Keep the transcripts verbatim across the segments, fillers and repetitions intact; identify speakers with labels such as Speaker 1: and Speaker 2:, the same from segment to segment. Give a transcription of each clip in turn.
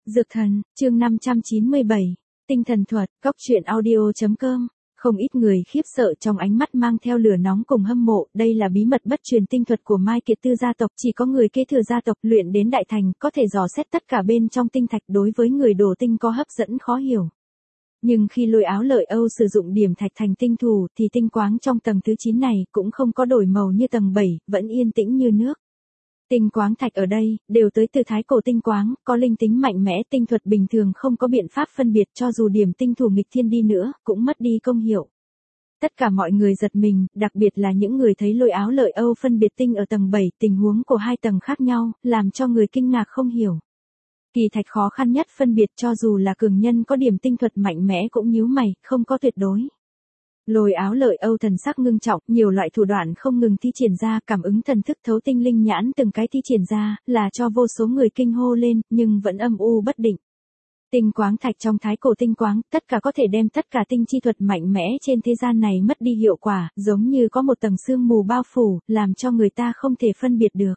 Speaker 1: Dược thần, chương năm trăm chín mươi bảy, tinh thần thuật, cóc truyện audio.com. Không ít người khiếp sợ trong ánh mắt mang theo lửa nóng cùng hâm mộ, đây là bí mật bất truyền tinh thuật của Mai Kiệt Tư gia tộc, chỉ có người kế thừa gia tộc luyện đến đại thành, có thể dò xét tất cả bên trong tinh thạch, đối với người đồ tinh có hấp dẫn khó hiểu. Nhưng khi Lôi Áo Lợi Âu sử dụng điểm thạch thành tinh thù thì tinh quáng trong tầng thứ chín này cũng không có đổi màu như tầng bảy, vẫn yên tĩnh như nước. Tinh quáng thạch ở đây, đều tới từ thái cổ tinh quáng, có linh tính mạnh mẽ, tinh thuật bình thường không có biện pháp phân biệt, cho dù điểm tinh thù nghịch thiên đi nữa, cũng mất đi công hiệu. Tất cả mọi người giật mình, đặc biệt là những người thấy Lôi Áo Lợi Âu phân biệt tinh ở tầng bảy, tình huống của hai tầng khác nhau, làm cho người kinh ngạc không hiểu. Kỳ thạch khó khăn nhất phân biệt, cho dù là cường nhân có điểm tinh thuật mạnh mẽ cũng nhíu mày, không có tuyệt đối. Lôi Áo Lợi Âu thần sắc ngưng trọng, nhiều loại thủ đoạn không ngừng thi triển ra, cảm ứng thần thức thấu tinh linh nhãn từng cái thi triển ra, là cho vô số người kinh hô lên, nhưng vẫn âm u bất định. Tinh quáng thạch trong thái cổ tinh quáng, tất cả có thể đem tất cả tinh chi thuật mạnh mẽ trên thế gian này mất đi hiệu quả, giống như có một tầng sương mù bao phủ, làm cho người ta không thể phân biệt được.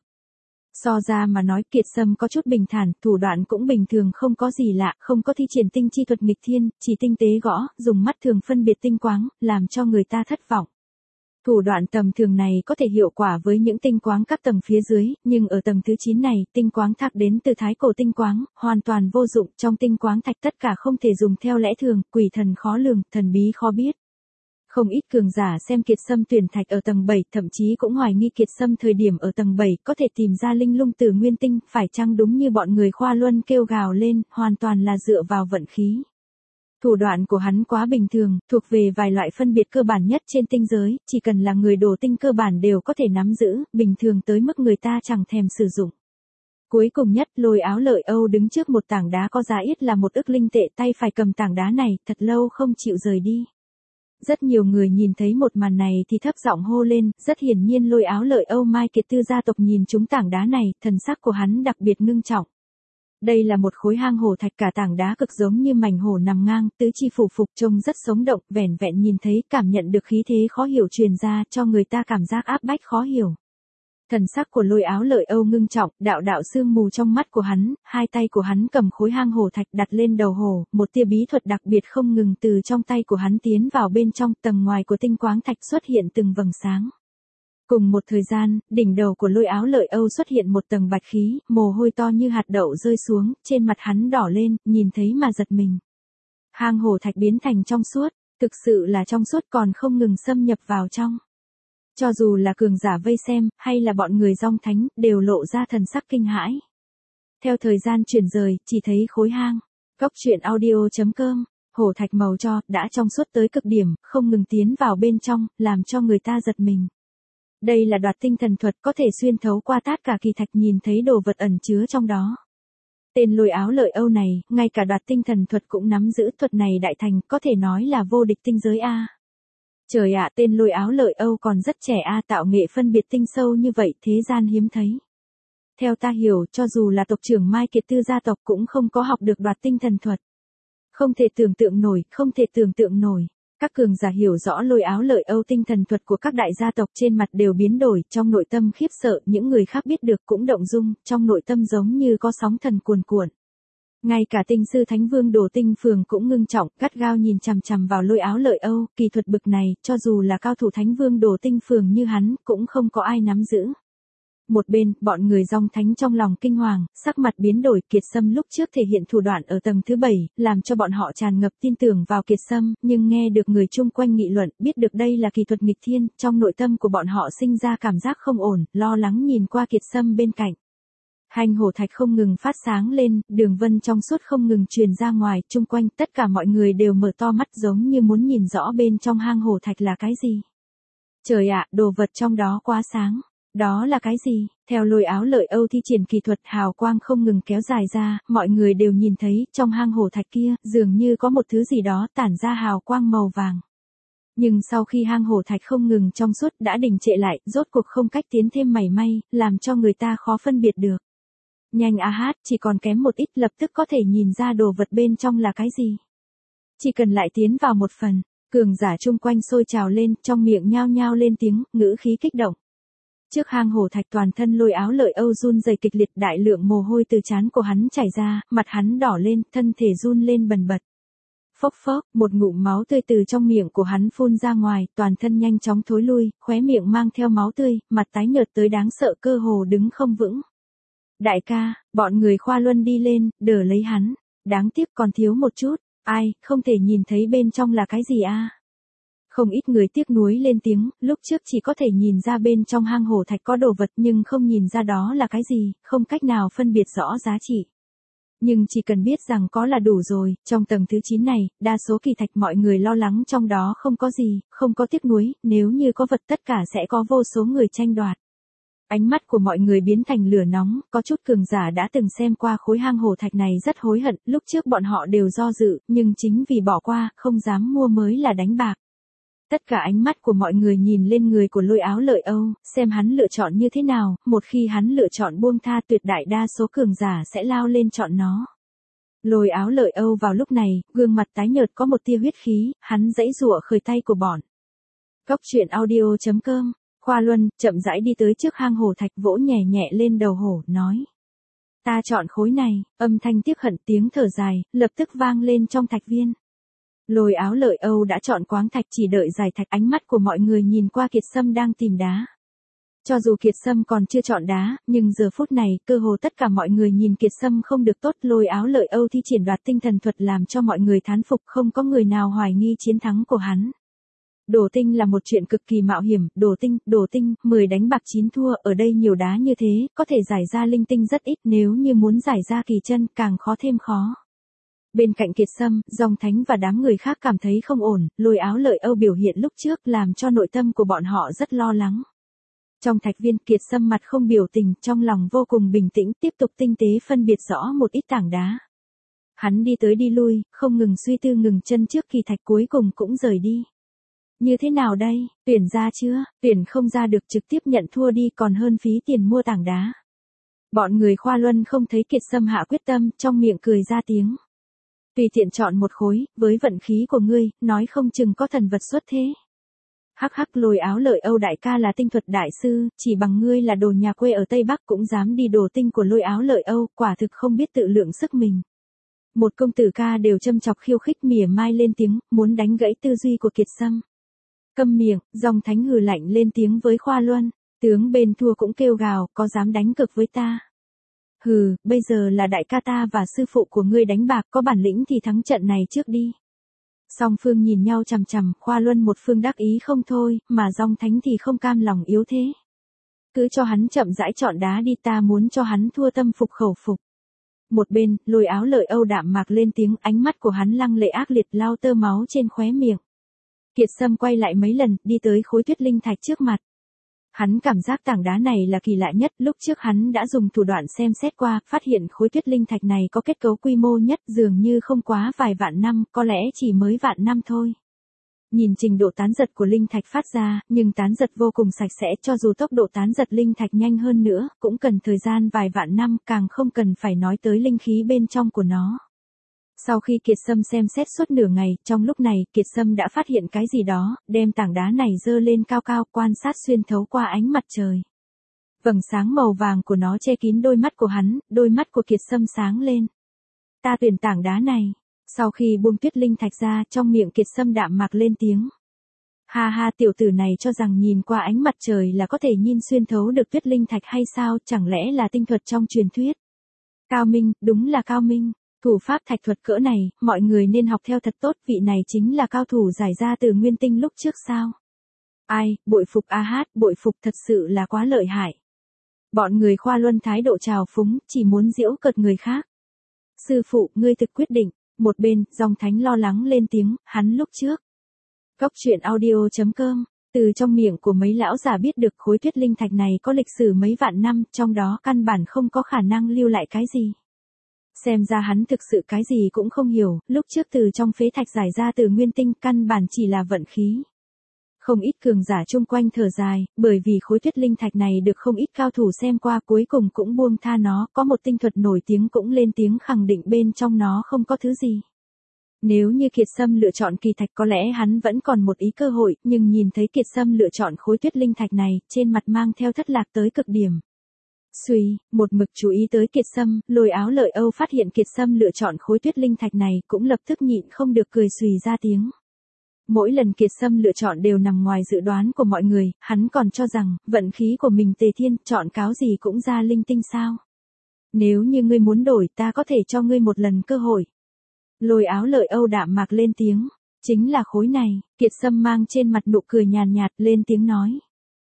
Speaker 1: So ra mà nói, Kiệt Sâm có chút bình thản, thủ đoạn cũng bình thường, không có gì lạ, không có thi triển tinh chi thuật nghịch thiên, chỉ tinh tế gõ, dùng mắt thường phân biệt tinh quáng, làm cho người ta thất vọng. Thủ đoạn tầm thường này có thể hiệu quả với những tinh quáng các tầng phía dưới, nhưng ở tầng thứ chín này, tinh quáng thạch đến từ thái cổ tinh quáng, hoàn toàn vô dụng, trong tinh quáng thạch tất cả không thể dùng theo lẽ thường, quỷ thần khó lường, thần bí khó biết. Không ít cường giả xem Kiệt Sâm tuyển thạch ở tầng bảy, thậm chí cũng hoài nghi Kiệt Sâm thời điểm ở tầng bảy có thể tìm ra linh lung từ nguyên tinh, phải chăng đúng như bọn người khoa luân kêu gào lên, hoàn toàn là dựa vào vận khí. Thủ đoạn của hắn quá bình thường, thuộc về vài loại phân biệt cơ bản nhất trên tinh giới, chỉ cần là người đồ tinh cơ bản đều có thể nắm giữ, bình thường tới mức người ta chẳng thèm sử dụng. Cuối cùng nhất, Lôi Áo Lợi Âu đứng trước một tảng đá có giá ít là một ức linh tệ, tay phải cầm tảng đá này, thật lâu không chịu rời đi. Rất nhiều người nhìn thấy một màn này thì thấp giọng hô lên, rất hiển nhiên Lôi Áo Lợi Âu Mai Kiệt Tư gia tộc nhìn trúng tảng đá này, thần sắc của hắn đặc biệt ngưng trọng. Đây là một khối hang hổ thạch, cả tảng đá cực giống như mảnh hổ nằm ngang, tứ chi phủ phục, trông rất sống động, vẻn vẹn nhìn thấy cảm nhận được khí thế khó hiểu truyền ra, cho người ta cảm giác áp bách khó hiểu. Thần sắc của Lôi Áo Lợi Âu ngưng trọng, đạo đạo sương mù trong mắt của hắn, hai tay của hắn cầm khối hang hổ thạch đặt lên đầu hổ, một tia bí thuật đặc biệt không ngừng từ trong tay của hắn tiến vào bên trong, tầng ngoài của tinh quáng thạch xuất hiện từng vầng sáng. Cùng một thời gian, đỉnh đầu của Lôi Áo Lợi Âu xuất hiện một tầng bạch khí, mồ hôi to như hạt đậu rơi xuống, trên mặt hắn đỏ lên, nhìn thấy mà giật mình. Hang hổ thạch biến thành trong suốt, thực sự là trong suốt, còn không ngừng xâm nhập vào trong. Cho dù là cường giả vây xem, hay là bọn người dòng thánh, đều lộ ra thần sắc kinh hãi. Theo thời gian chuyển rời, chỉ thấy khối hang. Cóc truyện audio.com, hổ thạch màu cho, đã trong suốt tới cực điểm, không ngừng tiến vào bên trong, làm cho người ta giật mình. Đây là đoạt tinh thần thuật, có thể xuyên thấu qua tất cả kỳ thạch, nhìn thấy đồ vật ẩn chứa trong đó. Tên Lôi Áo Lợi Âu này, ngay cả đoạt tinh thần thuật cũng nắm giữ, thuật này đại thành, có thể nói là vô địch tinh giới A. Trời ạ, tên Lôi Áo Lợi Âu còn rất trẻ a, tạo nghệ phân biệt tinh sâu như vậy, thế gian hiếm thấy. Theo ta hiểu, cho dù là tộc trưởng Mai Kiệt Tư gia tộc cũng không có học được đoạt tinh thần thuật. Không thể tưởng tượng nổi, không thể tưởng tượng nổi. Các cường giả hiểu rõ Lôi Áo Lợi Âu tinh thần thuật của các đại gia tộc, trên mặt đều biến đổi, trong nội tâm khiếp sợ, những người khác biết được cũng động dung, trong nội tâm giống như có sóng thần cuồn cuộn. Ngay cả tinh sư Thánh Vương Đồ Tinh Phường cũng ngưng trọng, gắt gao nhìn chằm chằm vào Lôi Áo Lợi Âu, kỳ thuật bực này, cho dù là cao thủ Thánh Vương Đồ Tinh Phường như hắn, cũng không có ai nắm giữ. Một bên, bọn người dòng thánh trong lòng kinh hoàng, sắc mặt biến đổi, Kiệt Sâm lúc trước thể hiện thủ đoạn ở tầng thứ bảy, làm cho bọn họ tràn ngập tin tưởng vào Kiệt Sâm, nhưng nghe được người chung quanh nghị luận, biết được đây là kỳ thuật nghịch thiên, trong nội tâm của bọn họ sinh ra cảm giác không ổn, lo lắng nhìn qua Kiệt Sâm bên cạnh. Hang hổ thạch không ngừng phát sáng lên, đường vân trong suốt không ngừng truyền ra ngoài, chung quanh tất cả mọi người đều mở to mắt giống như muốn nhìn rõ bên trong hang hổ thạch là cái gì. Trời ạ, đồ vật trong đó quá sáng. Đó là cái gì? Theo Lôi Áo Lợi Âu thi triển kỳ thuật, hào quang không ngừng kéo dài ra, mọi người đều nhìn thấy, trong hang hổ thạch kia, dường như có một thứ gì đó tản ra hào quang màu vàng. Nhưng sau khi hang hổ thạch không ngừng trong suốt đã đình trệ lại, rốt cuộc không cách tiến thêm mảy may, làm cho người ta khó phân biệt được. Nhanh a hát, chỉ còn kém một ít, lập tức có thể nhìn ra đồ vật bên trong là cái gì. Chỉ cần lại tiến vào một phần, cường giả chung quanh sôi trào lên, trong miệng nhao nhao lên tiếng, ngữ khí kích động. Trước hang hổ thạch toàn thân Lôi Áo Lợi Âu run rẩy kịch liệt, đại lượng mồ hôi từ trán của hắn chảy ra, mặt hắn đỏ lên, thân thể run lên bần bật. Phốc phốc, một ngụm máu tươi từ trong miệng của hắn phun ra ngoài, toàn thân nhanh chóng thối lui, khóe miệng mang theo máu tươi, mặt tái nhợt tới đáng sợ, cơ hồ đứng không vững. Đại ca, bọn người Khoa Luân đi lên, đỡ lấy hắn. Đáng tiếc còn thiếu một chút. Ai, không thể nhìn thấy bên trong là cái gì a? Không ít người tiếc nuối lên tiếng, lúc trước chỉ có thể nhìn ra bên trong hang hổ thạch có đồ vật nhưng không nhìn ra đó là cái gì, không cách nào phân biệt rõ giá trị. Nhưng chỉ cần biết rằng có là đủ rồi, trong tầng thứ chín này, đa số kỳ thạch mọi người lo lắng trong đó không có gì, không có tiếc nuối, nếu như có vật tất cả sẽ có vô số người tranh đoạt. Ánh mắt của mọi người biến thành lửa nóng, có chút cường giả đã từng xem qua khối hang hổ thạch này rất hối hận, lúc trước bọn họ đều do dự, nhưng chính vì bỏ qua, không dám mua mới là đánh bạc. Tất cả ánh mắt của mọi người nhìn lên người của Lôi Áo Lợi Âu, xem hắn lựa chọn như thế nào, một khi hắn lựa chọn buông tha tuyệt đại đa số cường giả sẽ lao lên chọn nó. Lôi Áo Lợi Âu vào lúc này, gương mặt tái nhợt có một tia huyết khí, hắn giãy giụa khởi tay của bọn. Cốc truyện audio chấm com. Khoa Luân, chậm rãi đi tới trước hang hổ thạch vỗ nhẹ nhẹ lên đầu hổ, nói. Ta chọn khối này, âm thanh tiếc hận tiếng thở dài, lập tức vang lên trong thạch viên. Lôi Áo Lợi Âu đã chọn quáng thạch chỉ đợi giải thạch, ánh mắt của mọi người nhìn qua Kiệt Sâm đang tìm đá. Cho dù Kiệt Sâm còn chưa chọn đá, nhưng giờ phút này, cơ hồ tất cả mọi người nhìn Kiệt Sâm không được tốt, Lôi Áo Lợi Âu thi triển đoạt tinh thần thuật làm cho mọi người thán phục, không có người nào hoài nghi chiến thắng của hắn. Đổ tinh là một chuyện cực kỳ mạo hiểm, đổ tinh, đổ tinh, mười đánh bạc chín thua, ở đây nhiều đá như thế, có thể giải ra linh tinh rất ít, nếu như muốn giải ra kỳ chân, càng khó thêm khó. Bên cạnh Kiệt Sâm, Dòng Thánh và đám người khác cảm thấy không ổn, Lôi Áo Lợi Âu biểu hiện lúc trước làm cho nội tâm của bọn họ rất lo lắng. Trong thạch viên, Kiệt Sâm mặt không biểu tình, trong lòng vô cùng bình tĩnh, tiếp tục tinh tế phân biệt rõ một ít tảng đá. Hắn đi tới đi lui, không ngừng suy tư, ngừng chân trước kỳ thạch, cuối cùng cũng rời đi. Như thế nào đây, tuyển ra chưa? Tuyển không ra được trực tiếp nhận thua đi, còn hơn phí tiền mua tảng đá. Bọn người Khoa Luân không thấy Kiệt Sâm hạ quyết tâm, trong miệng cười ra tiếng. Tùy tiện chọn một khối, với vận khí của ngươi, nói không chừng có thần vật xuất thế. Hắc hắc, Lôi Áo Lợi Âu đại ca là tinh thuật đại sư, chỉ bằng ngươi là đồ nhà quê ở Tây Bắc cũng dám đi đồ tinh của Lôi Áo Lợi Âu, quả thực không biết tự lượng sức mình. Một công tử ca đều châm chọc khiêu khích mỉa mai lên tiếng, muốn đánh gãy tư duy của Kiệt Sâm. Câm miệng, Dòng Thánh hừ lạnh lên tiếng với Khoa Luân, tướng bên thua cũng kêu gào, có dám đánh cược với ta? Hừ, bây giờ là đại ca ta và sư phụ của ngươi đánh bạc, có bản lĩnh thì thắng trận này trước đi. Song phương nhìn nhau chằm chằm, Khoa Luân một phương đắc ý không thôi, mà Dòng Thánh thì không cam lòng yếu thế. Cứ cho hắn chậm rãi chọn đá đi, ta muốn cho hắn thua tâm phục khẩu phục. Một bên, Lôi Áo Lợi Âu đạm mạc lên tiếng, ánh mắt của hắn lăng lệ ác liệt, lao tơ máu trên khóe miệng. Kiệt Sâm quay lại mấy lần, đi tới khối tuyết linh thạch trước mặt. Hắn cảm giác tảng đá này là kỳ lạ nhất, lúc trước hắn đã dùng thủ đoạn xem xét qua, phát hiện khối tuyết linh thạch này có kết cấu quy mô nhất, dường như không quá vài vạn năm, có lẽ chỉ mới vạn năm thôi. Nhìn trình độ tán giật của linh thạch phát ra, nhưng tán giật vô cùng sạch sẽ, cho dù tốc độ tán giật linh thạch nhanh hơn nữa, cũng cần thời gian vài vạn năm, càng không cần phải nói tới linh khí bên trong của nó. Sau khi Kiệt Sâm xem xét suốt nửa ngày, trong lúc này, Kiệt Sâm đã phát hiện cái gì đó, đem tảng đá này dơ lên cao cao, quan sát xuyên thấu qua ánh mặt trời. Vầng sáng màu vàng của nó che kín đôi mắt của hắn, đôi mắt của Kiệt Sâm sáng lên. Ta tuyển tảng đá này. Sau khi buông tuyết linh thạch ra, trong miệng Kiệt Sâm đạm mạc lên tiếng. Ha ha, tiểu tử này cho rằng nhìn qua ánh mặt trời là có thể nhìn xuyên thấu được tuyết linh thạch hay sao, chẳng lẽ là tinh thuật trong truyền thuyết. Cao minh, đúng là cao minh. Thủ pháp thạch thuật cỡ này, mọi người nên học theo thật tốt, vị này chính là cao thủ giải ra từ nguyên tinh lúc trước sao. Ai, bội phục a hát, bội phục thật sự là quá lợi hại. Bọn người Khoa Luân thái độ trào phúng, chỉ muốn giễu cợt người khác. Sư phụ, ngươi thực quyết định, một bên, Dòng Thánh lo lắng lên tiếng, hắn lúc trước. Cốc truyện audio chấm com, từ trong miệng của mấy lão già biết được khối tuyết linh thạch này có lịch sử mấy vạn năm, trong đó căn bản không có khả năng lưu lại cái gì. Xem ra hắn thực sự cái gì cũng không hiểu, lúc trước từ trong phế thạch giải ra từ nguyên tinh căn bản chỉ là vận khí. Không ít cường giả chung quanh thở dài, bởi vì khối tuyết linh thạch này được không ít cao thủ xem qua cuối cùng cũng buông tha nó, có một tinh thuật nổi tiếng cũng lên tiếng khẳng định bên trong nó không có thứ gì. Nếu như Kiệt Sâm lựa chọn kỳ thạch có lẽ hắn vẫn còn một ý cơ hội, nhưng nhìn thấy Kiệt Sâm lựa chọn khối tuyết linh thạch này, trên mặt mang theo thất lạc tới cực điểm. Suy, một mực chú ý tới Kiệt Sâm, Lôi Áo Lợi Âu phát hiện Kiệt Sâm lựa chọn khối tuyết linh thạch này, cũng lập tức nhịn không được cười xùy ra tiếng. Mỗi lần Kiệt Sâm lựa chọn đều nằm ngoài dự đoán của mọi người, hắn còn cho rằng, vận khí của mình tề thiên, chọn cáo gì cũng ra linh tinh sao. Nếu như ngươi muốn đổi, ta có thể cho ngươi một lần cơ hội. Lôi Áo Lợi Âu đạm mạc lên tiếng, chính là khối này, Kiệt Sâm mang trên mặt nụ cười nhàn nhạt, lên tiếng nói.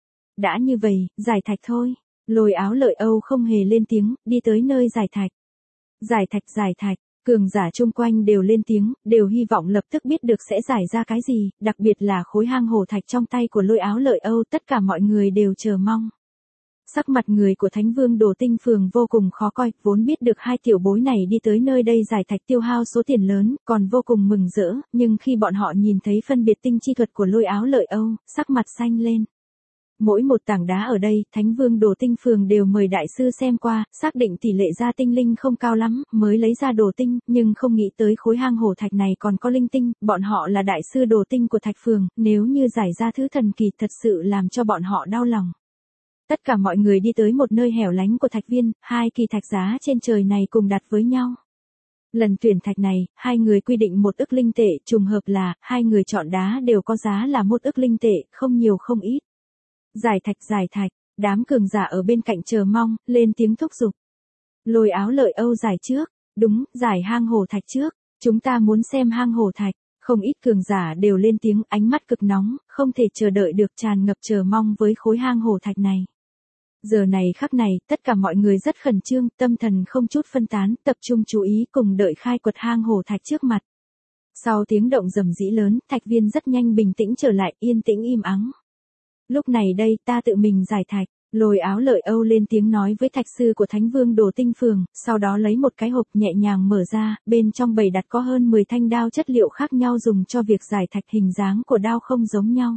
Speaker 1: Đã như vậy, giải thạch thôi. Lôi Áo Lợi Âu không hề lên tiếng, đi tới nơi giải thạch. Giải thạch giải thạch, cường giả chung quanh đều lên tiếng, đều hy vọng lập tức biết được sẽ giải ra cái gì, đặc biệt là khối hang hổ thạch trong tay của Lôi Áo Lợi Âu, tất cả mọi người đều chờ mong. Sắc mặt người của Thánh Vương Đồ Tinh Phường vô cùng khó coi, vốn biết được hai tiểu bối này đi tới nơi đây giải thạch tiêu hao số tiền lớn, còn vô cùng mừng rỡ, nhưng khi bọn họ nhìn thấy phân biệt tinh chi thuật của Lôi Áo Lợi Âu, sắc mặt xanh lên. Mỗi một tảng đá ở đây, Thánh Vương Đồ Tinh Phường đều mời đại sư xem qua, xác định tỷ lệ ra tinh linh không cao lắm, mới lấy ra đồ tinh, nhưng không nghĩ tới khối hang hổ thạch này còn có linh tinh, bọn họ là đại sư đồ tinh của Thạch Phường, nếu như giải ra thứ thần kỳ thật sự làm cho bọn họ đau lòng. Tất cả mọi người đi tới một nơi hẻo lánh của thạch viên, hai kỳ thạch giá trên trời này cùng đặt với nhau. Lần tuyển thạch này, hai người quy định một ức linh tệ, trùng hợp là, hai người chọn đá đều có giá là một ức linh tệ, không nhiều không ít. Giải thạch giải thạch, đám cường giả ở bên cạnh chờ mong, lên tiếng thúc giục. Lôi Áo Lợi Âu giải trước, đúng, giải hang hổ thạch trước, chúng ta muốn xem hang hổ thạch, không ít cường giả đều lên tiếng, ánh mắt cực nóng, không thể chờ đợi được, tràn ngập chờ mong với khối hang hổ thạch này. Giờ này khắc này, tất cả mọi người rất khẩn trương, tâm thần không chút phân tán, tập trung chú ý cùng đợi khai quật hang hổ thạch trước mặt. Sau tiếng động rầm rĩ lớn, thạch viên rất nhanh bình tĩnh trở lại, yên tĩnh im ắng. Lúc này đây, ta tự mình giải thạch. Lôi Áo Lợi Âu lên tiếng nói với thạch sư của Thánh Vương Đồ Tinh Phường, sau đó lấy một cái hộp nhẹ nhàng mở ra, bên trong bày đặt có hơn mười thanh đao chất liệu khác nhau dùng cho việc giải thạch, hình dáng của đao không giống nhau.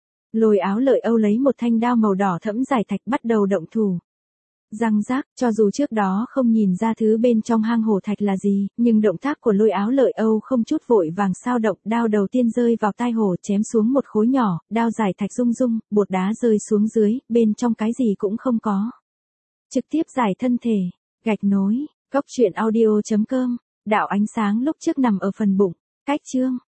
Speaker 1: Lôi Áo Lợi Âu lấy một thanh đao màu đỏ thẫm giải thạch bắt đầu động thủ. Răng rác, cho dù trước đó không nhìn ra thứ bên trong hang hổ thạch là gì, nhưng động tác của Lôi Áo Lợi Âu không chút vội vàng sao động, đao đầu tiên rơi vào tai hổ chém xuống một khối nhỏ, đao giải thạch rung rung, bột đá rơi xuống dưới, bên trong cái gì cũng không có. Trực tiếp giải thân thể, gạch nối, Cốc truyện audio chấm com, đạo ánh sáng lúc trước nằm ở phần bụng, cách chương.